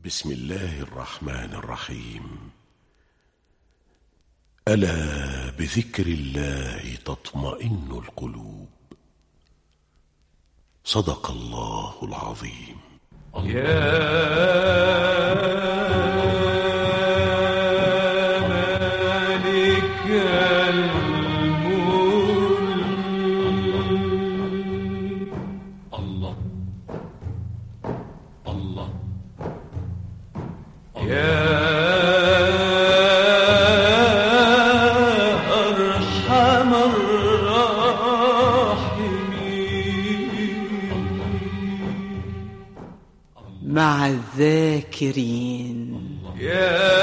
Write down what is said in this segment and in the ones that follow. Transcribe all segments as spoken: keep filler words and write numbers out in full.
بسم الله الرحمن الرحيم. ألا بذكر الله تطمئن القلوب. صدق الله العظيم. يا مع الذاكرين. يا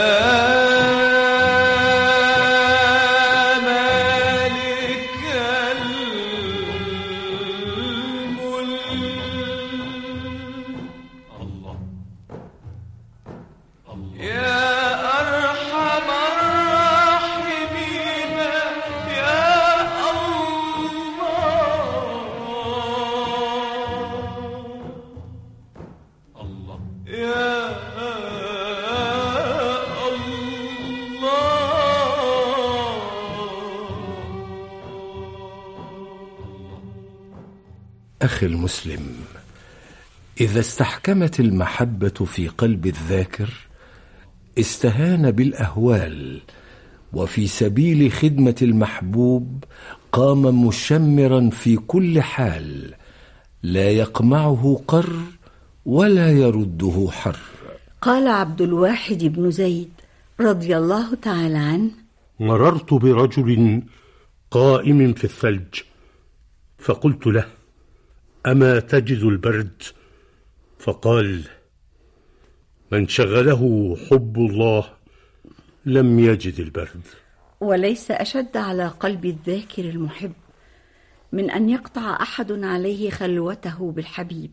أخي المسلم، إذا استحكمت المحبة في قلب الذاكر استهان بالأهوال، وفي سبيل خدمة المحبوب قام مشمرا في كل حال، لا يقمعه قر ولا يرده حر. قال عبد الواحد بن زيد رضي الله تعالى عنه: مررت برجل قائم في الثلج، فقلت له: أما تجد البرد؟ فقال: من شغله حب الله لم يجد البرد. وليس أشد على قلب الذاكر المحب من أن يقطع أحد عليه خلوته بالحبيب.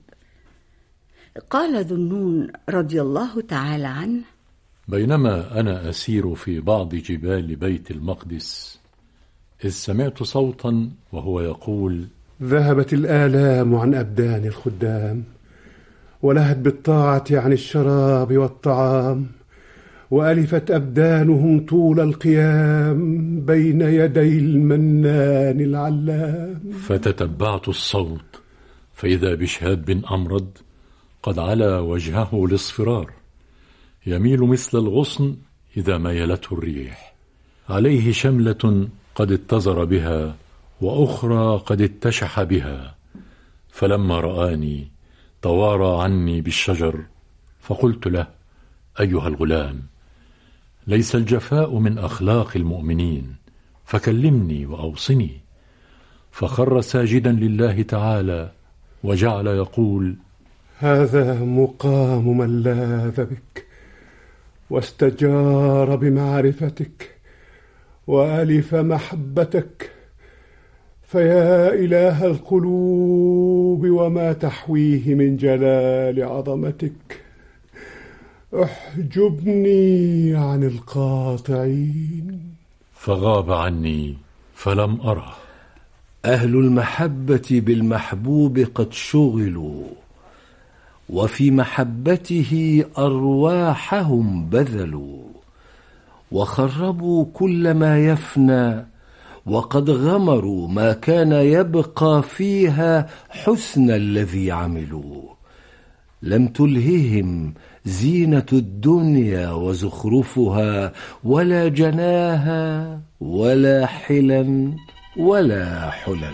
قال ذو النون رضي الله تعالى عنه: بينما أنا أسير في بعض جبال بيت المقدس إذ سمعت صوتا وهو يقول: ذهبت الآلام عن أبدان الخدام، ولهت بالطاعة عن الشراب والطعام، وألفت أبدانهم طول القيام بين يدي المنان العلام. فتتبعت الصوت فإذا بشهاب بن أمرد قد علا وجهه لاصفرار، يميل مثل الغصن إذا ميلته الريح، عليه شملة قد اتزر بها وأخرى قد اتشح بها، فلما رآني توارى عني بالشجر، فقلت له: أيها الغلام، ليس الجفاء من أخلاق المؤمنين، فكلمني وأوصني. فخر ساجدا لله تعالى وجعل يقول: هذا مقام من لاذ بك واستجار بمعرفتك وألف محبتك، فيا إله القلوب وما تحويه من جلال عظمتك، احجبني عن القاطعين. فغاب عني فلم أره. أهل المحبة بالمحبوب قد شغلوا، وفي محبته أرواحهم بذلوا، وخربوا كل ما يفنى، وقد غمروا ما كان يبقى فيها حسن الذي عملوا. لم تلههم زينة الدنيا وزخرفها، ولا جناها ولا حلا ولا حلل.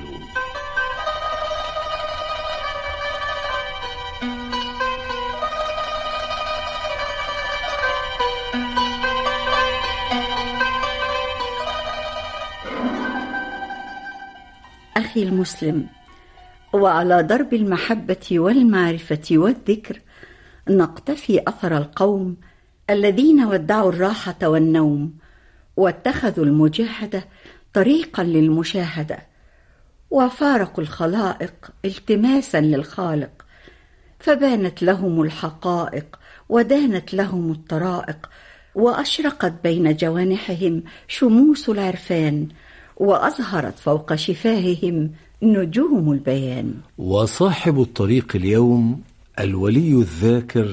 أخي المسلم، وعلى درب المحبة والمعرفة والذكر نقتفي أثر القوم الذين ودعوا الراحة والنوم، واتخذوا المجاهدة طريقا للمشاهدة، وفارقوا الخلائق التماسا للخالق، فبانت لهم الحقائق ودانت لهم الطرائق، وأشرقت بين جوانحهم شموس العرفان، وأظهرت فوق شفاههم نجوم البيان. وصاحب الطريق اليوم الولي الذاكر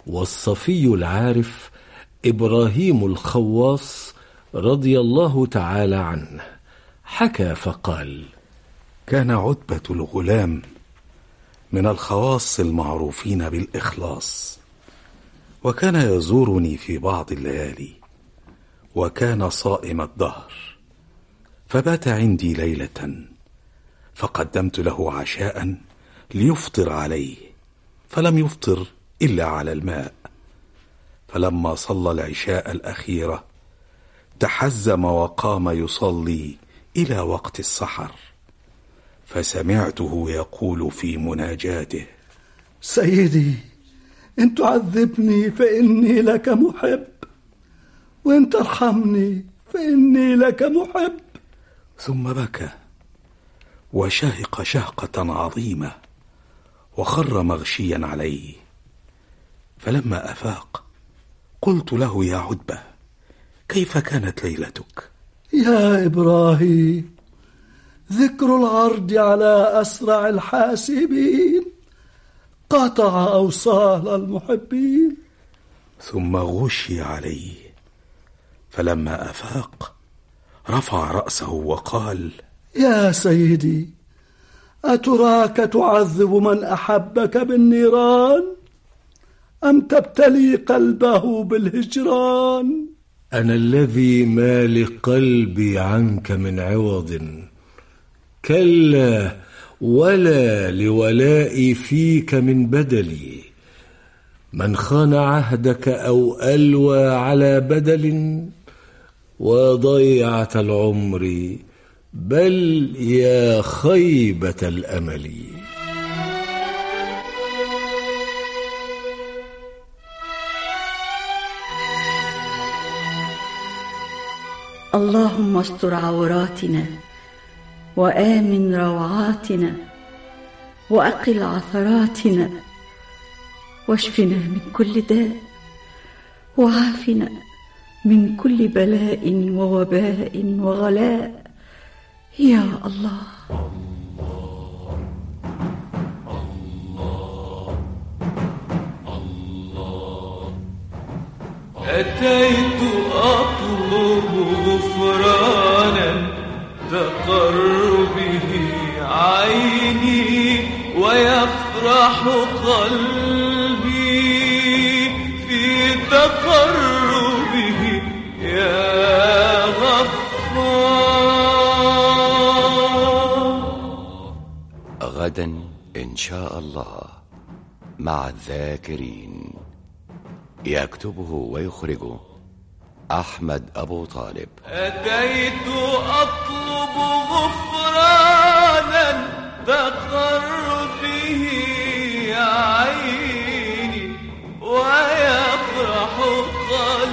والصفي العارف إبراهيم الخواص رضي الله تعالى عنه حكى فقال: كان عتبة الغلام من الخواص المعروفين بالإخلاص، وكان يزورني في بعض الليالي، وكان صائم الدهر، فبات عندي ليلة، فقدمت له عشاء ليفطر عليه، فلم يفطر إلا على الماء. فلما صلى العشاء الأخيرة تحزم وقام يصلي إلى وقت السحر، فسمعته يقول في مناجاته: سيدي، إن تعذبني فإني لك محب، وإن ترحمني فإني لك محب. ثم بكى وشهق شهقة عظيمة وخر مغشيا عليه. فلما أفاق قلت له: يا عتبة، كيف كانت ليلتك؟ يا إبراهيم، ذكر العرض على أسرع الحاسبين قطع أوصال المحبين. ثم غشي عليه، فلما أفاق رفع رأسه وقال: يا سيدي، أتراك تعذب من أحبك بالنيران أم تبتلي قلبه بالهجران؟ أنا الذي ما لقلبي عنك من عوض، كلا ولا لولائي فيك من بدلي. من خان عهدك أو ألوى على بدل، وضيعة العمر بل يا خيبة الأمل. اللهم استر عوراتنا وآمن روعاتنا وأقل عثراتنا، واشفنا من كل داء، وعافنا من كل بلاء ووباء وغلاء يا الله. أتيت أطلب غفرانا تقر به عيني ويفرح قلبي في تقربه يا غفار. غدا إن شاء الله مع الذاكرين. يكتبه ويخرجه أحمد أبو طالب. أتيت أطلب غفرانا تقر به عيني ويفرح قلبي